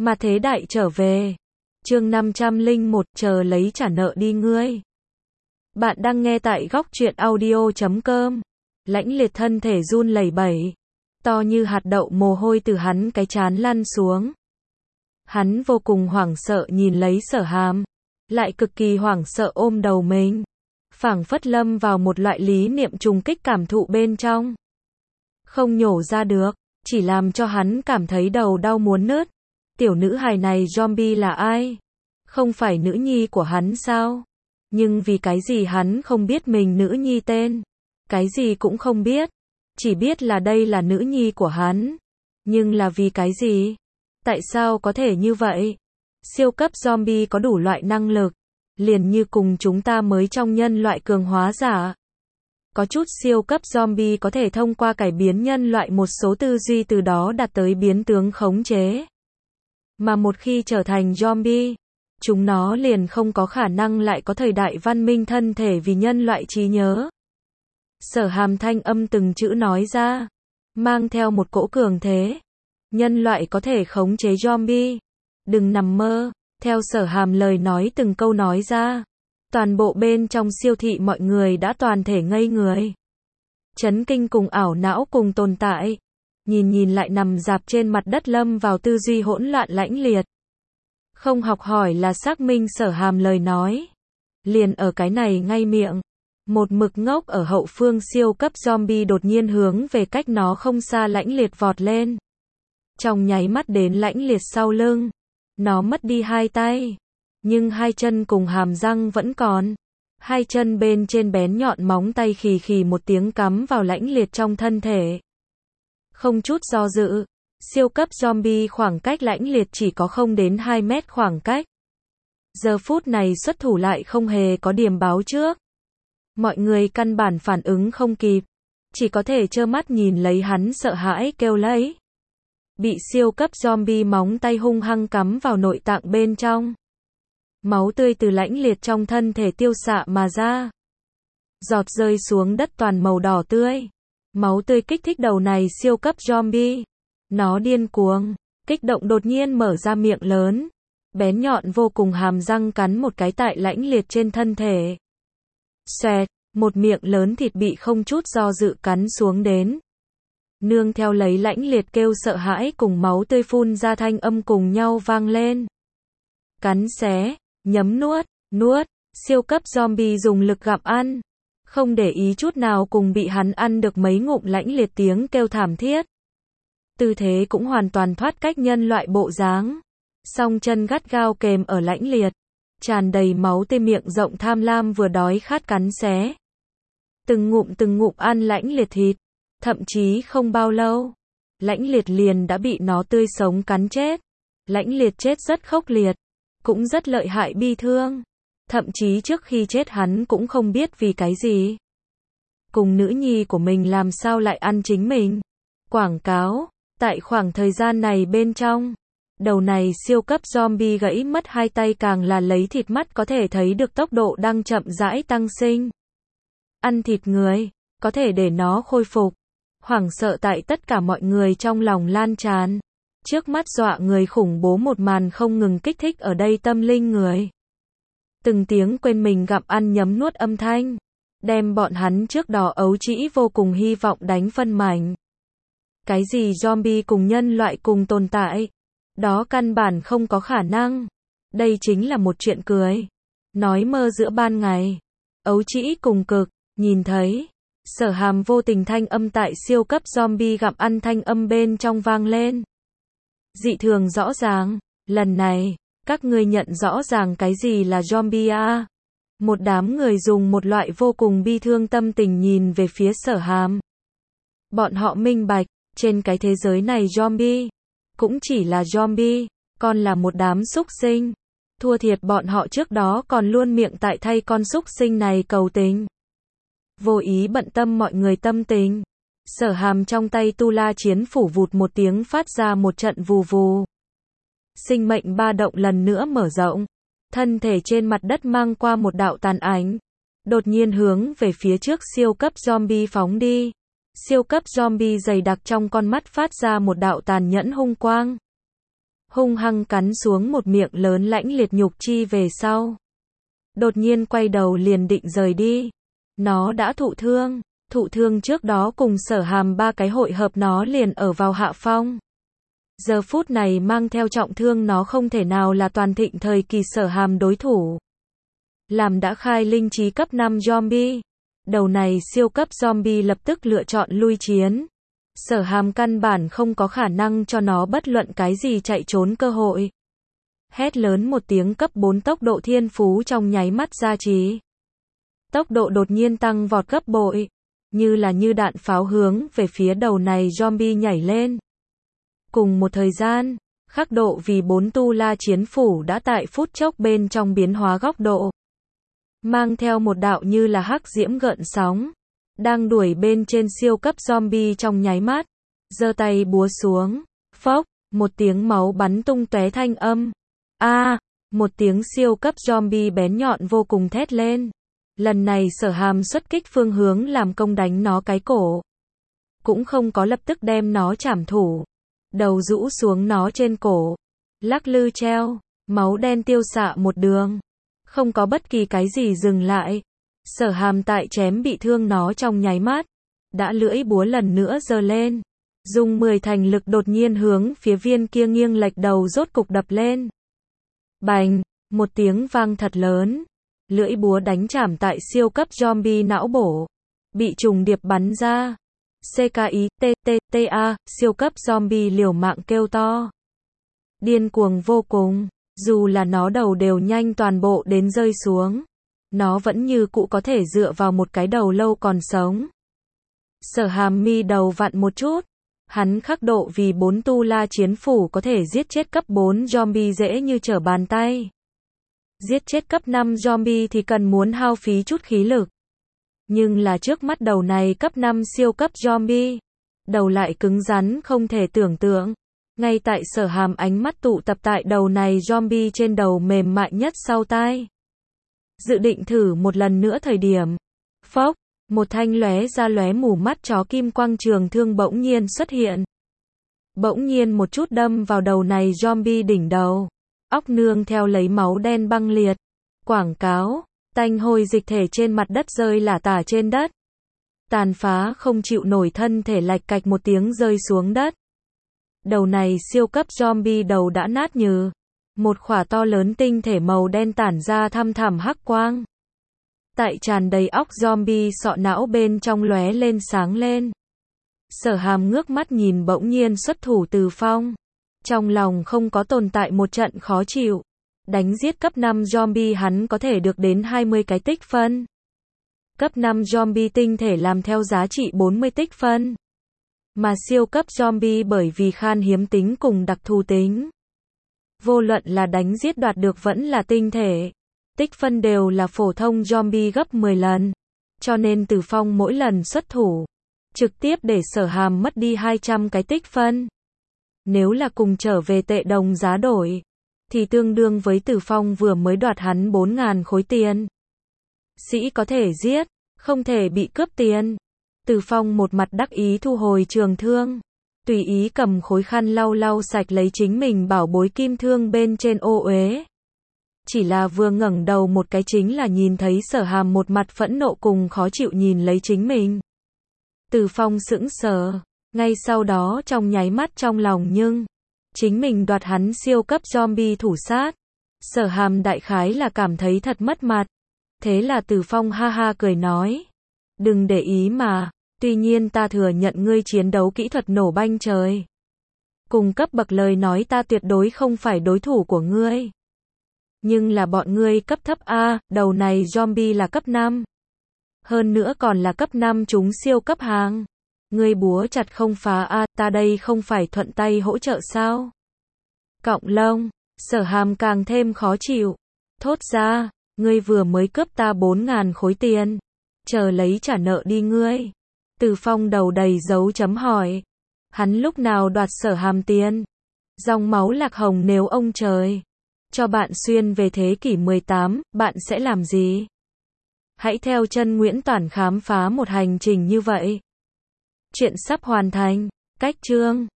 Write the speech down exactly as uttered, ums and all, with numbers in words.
Mà thế đại trở về. Chương năm trăm lẻ một, chờ lấy trả nợ đi ngươi. Bạn đang nghe tại góc truyện audio chấm com. Lãnh Liệt thân thể run lẩy bẩy, to như hạt đậu, mồ hôi từ hắn cái trán lăn xuống. Hắn vô cùng hoảng sợ nhìn lấy Sở Hàm, lại cực kỳ hoảng sợ ôm đầu mình, phảng phất lâm vào một loại lý niệm trùng kích cảm thụ bên trong. Không nhổ ra được, chỉ làm cho hắn cảm thấy đầu đau muốn nứt. Tiểu nữ hài này zombie là ai? Không phải nữ nhi của hắn sao? Nhưng vì cái gì hắn không biết mình nữ nhi tên? Cái gì cũng không biết. Chỉ biết là đây là nữ nhi của hắn. Nhưng là vì cái gì? Tại sao có thể như vậy? Siêu cấp zombie có đủ loại năng lực, liền như cùng chúng ta mới trong nhân loại cường hóa giả. Có chút siêu cấp zombie có thể thông qua cải biến nhân loại một số tư duy, từ đó đạt tới biến tướng khống chế. Mà một khi trở thành zombie, chúng nó liền không có khả năng lại có thời đại văn minh thân thể vì nhân loại trí nhớ. Sở Hàm thanh âm từng chữ nói ra, mang theo một cỗ cường thế. Nhân loại có thể khống chế zombie. Đừng nằm mơ. Theo Sở Hàm lời nói từng câu nói ra, toàn bộ bên trong siêu thị mọi người đã toàn thể ngây người. Chấn kinh cùng ảo não cùng tồn tại. Nhìn nhìn lại nằm rạp trên mặt đất lâm vào tư duy hỗn loạn Lãnh Liệt. Không học hỏi là xác minh Sở Hàm lời nói. Liền ở cái này ngay miệng. Một mực ngốc ở hậu phương siêu cấp zombie đột nhiên hướng về cách nó không xa Lãnh Liệt vọt lên. Trong nháy mắt đến Lãnh Liệt sau lưng. Nó mất đi hai tay. Nhưng hai chân cùng hàm răng vẫn còn. Hai chân bên trên bén nhọn móng tay khì khì một tiếng cắm vào Lãnh Liệt trong thân thể. Không chút do dự, siêu cấp zombie khoảng cách Lãnh Liệt chỉ có không đến hai mét khoảng cách. Giờ phút này xuất thủ lại không hề có điểm báo trước. Mọi người căn bản phản ứng không kịp, chỉ có thể trơ mắt nhìn lấy hắn sợ hãi kêu lấy. Bị siêu cấp zombie móng tay hung hăng cắm vào nội tạng bên trong. Máu tươi từ Lãnh Liệt trong thân thể tiêu xạ mà ra. Giọt rơi xuống đất toàn màu đỏ tươi. Máu tươi kích thích đầu này siêu cấp zombie. Nó điên cuồng, kích động đột nhiên mở ra miệng lớn. Bén nhọn vô cùng hàm răng cắn một cái tại Lãnh Liệt trên thân thể. Xoẹt, một miệng lớn thịt bị không chút do dự cắn xuống đến. Nương theo lấy Lãnh Liệt kêu sợ hãi cùng máu tươi phun ra thanh âm cùng nhau vang lên. Cắn xé, nhấm nuốt, nuốt, siêu cấp zombie dùng lực gặm ăn. Không để ý chút nào cùng bị hắn ăn được mấy ngụm Lãnh Liệt tiếng kêu thảm thiết. Tư thế cũng hoàn toàn thoát cách nhân loại bộ dáng. Song chân gắt gao kềm ở Lãnh Liệt. Tràn đầy máu tươi miệng rộng tham lam vừa đói khát cắn xé. Từng ngụm từng ngụm ăn Lãnh Liệt thịt. Thậm chí không bao lâu, Lãnh Liệt liền đã bị nó tươi sống cắn chết. Lãnh Liệt chết rất khốc liệt, cũng rất lợi hại bi thương. Thậm chí trước khi chết hắn cũng không biết vì cái gì. Cùng nữ nhi của mình làm sao lại ăn chính mình. Quảng cáo, tại khoảng thời gian này bên trong, đầu này siêu cấp zombie gãy mất hai tay càng là lấy thịt mắt có thể thấy được tốc độ đang chậm rãi tăng sinh. Ăn thịt người, có thể để nó khôi phục. Hoảng sợ tại tất cả mọi người trong lòng lan tràn. Trước mắt dọa người khủng bố một màn không ngừng kích thích ở đây tâm linh người. Từng tiếng quên mình gặm ăn nhấm nuốt âm thanh, đem bọn hắn trước đó ấu trĩ vô cùng hy vọng đánh phân mảnh. Cái gì zombie cùng nhân loại cùng tồn tại? Đó căn bản không có khả năng. Đây chính là một chuyện cười. Nói mơ giữa ban ngày. Ấu trĩ cùng cực, nhìn thấy. Sở Hàm vô tình thanh âm tại siêu cấp zombie gặm ăn thanh âm bên trong vang lên. Dị thường rõ ràng, lần này, các ngươi nhận rõ ràng cái gì là zombie à? Một đám người dùng một loại vô cùng bi thương tâm tình nhìn về phía Sở Hàm. Bọn họ minh bạch, trên cái thế giới này zombie, cũng chỉ là zombie, còn là một đám súc sinh. Thua thiệt bọn họ trước đó còn luôn miệng tại thay con súc sinh này cầu tình. Vô ý bận tâm mọi người tâm tình. Sở Hàm trong tay tu la chiến phủ vụt một tiếng phát ra một trận vù vù. Sinh mệnh ba động lần nữa mở rộng. Thân thể trên mặt đất mang qua một đạo tàn ảnh. Đột nhiên hướng về phía trước siêu cấp zombie phóng đi. Siêu cấp zombie dày đặc trong con mắt phát ra một đạo tàn nhẫn hung quang. hung hăng cắn xuống một miệng lớn lãnh liệt nhục chi về sau. Đột nhiên quay đầu liền định rời đi. Nó đã thụ thương, thụ thương trước đó cùng Sở Hàm ba cái hội hợp nó liền ở vào hạ phong. Giờ phút này mang theo trọng thương nó không thể nào là toàn thịnh thời kỳ Sở Hàm đối thủ. Làm đã khai linh trí cấp năm zombie. Đầu này siêu cấp zombie lập tức lựa chọn lui chiến. Sở Hàm căn bản không có khả năng cho nó bất luận cái gì chạy trốn cơ hội. Hét lớn một tiếng, cấp bốn tốc độ thiên phú trong nháy mắt ra trì. Tốc độ đột nhiên tăng vọt gấp bội, như là như đạn pháo hướng về phía đầu này zombie nhảy lên. Cùng một thời gian, khắc độ vì bốn tu la chiến phủ đã tại phút chốc bên trong biến hóa góc độ. Mang theo một đạo như là hắc diễm gợn sóng, đang đuổi bên trên siêu cấp zombie trong nháy mắt, giơ tay búa xuống, phốc, một tiếng máu bắn tung tóe thanh âm. A, à, một tiếng siêu cấp zombie bén nhọn vô cùng thét lên. Lần này Sở Hàm xuất kích phương hướng làm công đánh nó cái cổ. Cũng không có lập tức đem nó trảm thủ. Đầu rũ xuống nó trên cổ. Lắc lư treo, máu đen tiêu xạ một đường. Không có bất kỳ cái gì dừng lại. Sở Hàm tại chém bị thương nó trong nháy mắt. Đã lưỡi búa lần nữa giơ lên. Dùng mười thành lực đột nhiên hướng phía viên kia nghiêng lệch đầu rốt cục đập lên. Bành, một tiếng vang thật lớn. Lưỡi búa đánh chảm tại siêu cấp zombie não bổ. Bị trùng điệp bắn ra. xê ca i, T T T A, siêu cấp zombie liều mạng kêu to. Điên cuồng vô cùng. Dù là nó đầu đều nhanh toàn bộ đến rơi xuống. Nó vẫn như cũ có thể dựa vào một cái đầu lâu còn sống. Sở Hàm mi đầu vặn một chút. Hắn khắc độ vì bốn tu la chiến phủ có thể giết chết cấp bốn zombie dễ như trở bàn tay. Giết chết cấp năm zombie thì cần muốn hao phí chút khí lực. Nhưng là trước mắt đầu này cấp năm siêu cấp zombie. Đầu lại cứng rắn không thể tưởng tượng. Ngay tại Sở Hàm ánh mắt tụ tập tại đầu này zombie trên đầu mềm mại nhất sau tai. Dự định thử một lần nữa thời điểm. Phốc, một thanh lóe ra lóe mù mắt chó kim quang trường thương bỗng nhiên xuất hiện. Bỗng nhiên một chút đâm vào đầu này zombie đỉnh đầu. Óc nương theo lấy máu đen băng liệt. Quảng cáo, tanh hôi dịch thể trên mặt đất rơi lả tả trên đất. Tàn phá không chịu nổi thân thể lạch cạch một tiếng rơi xuống đất. Đầu này siêu cấp zombie đầu đã nát nhừ. Một khỏa to lớn tinh thể màu đen tản ra thăm thẳm hắc quang. Tại tràn đầy óc zombie sọ não bên trong lóe lên sáng lên. Sở Hàm ngước mắt nhìn bỗng nhiên xuất thủ Từ Phong. Trong lòng không có tồn tại một trận khó chịu. Đánh giết cấp năm zombie hắn có thể được đến hai mươi cái tích phân. Cấp năm zombie tinh thể làm theo giá trị bốn mươi tích phân. Mà siêu cấp zombie bởi vì khan hiếm tính cùng đặc thù tính. Vô luận là đánh giết đoạt được vẫn là tinh thể. Tích phân đều là phổ thông zombie gấp mười lần. Cho nên Từ Phong mỗi lần xuất thủ. Trực tiếp để Sở Hàm mất đi hai trăm cái tích phân. Nếu là cùng trở về tệ đồng giá đổi. Thì tương đương với Từ Phong vừa mới đoạt hắn bốn nghìn khối tiền. Sĩ có thể giết, không thể bị cướp tiền. Từ Phong một mặt đắc ý thu hồi trường thương. Tùy ý cầm khối khăn lau lau sạch lấy chính mình bảo bối kim thương bên trên ô uế. Chỉ là vừa ngẩng đầu một cái chính là nhìn thấy Sở Hàm một mặt phẫn nộ cùng khó chịu nhìn lấy chính mình. Từ Phong sững sờ. Ngay sau đó trong nháy mắt trong lòng nhưng. Chính mình đoạt hắn siêu cấp zombie thủ sát. Sở Hàm đại khái là cảm thấy thật mất mặt. Thế là Từ Phong ha ha cười nói. Đừng để ý mà. Tuy nhiên ta thừa nhận ngươi chiến đấu kỹ thuật nổ banh trời. Cùng cấp bậc lời nói ta tuyệt đối không phải đối thủ của ngươi. Nhưng là bọn ngươi cấp thấp A, đầu này zombie là cấp năm. Hơn nữa còn là cấp năm chúng siêu cấp hàng. Ngươi búa chặt không phá A, ta đây không phải thuận tay hỗ trợ sao? Cọng lông, Sở Hàm càng thêm khó chịu. Thốt ra, ngươi vừa mới cướp ta bốn nghìn khối tiền. Chờ lấy trả nợ đi ngươi. Từ Phong đầu đầy dấu chấm hỏi. Hắn lúc nào đoạt Sở Hàm tiền? Dòng máu lạc hồng nếu ông trời cho bạn xuyên về thế kỷ mười tám, bạn sẽ làm gì? Hãy theo chân Nguyễn Toản khám phá một hành trình như vậy. Chuyện sắp hoàn thành. Cách chương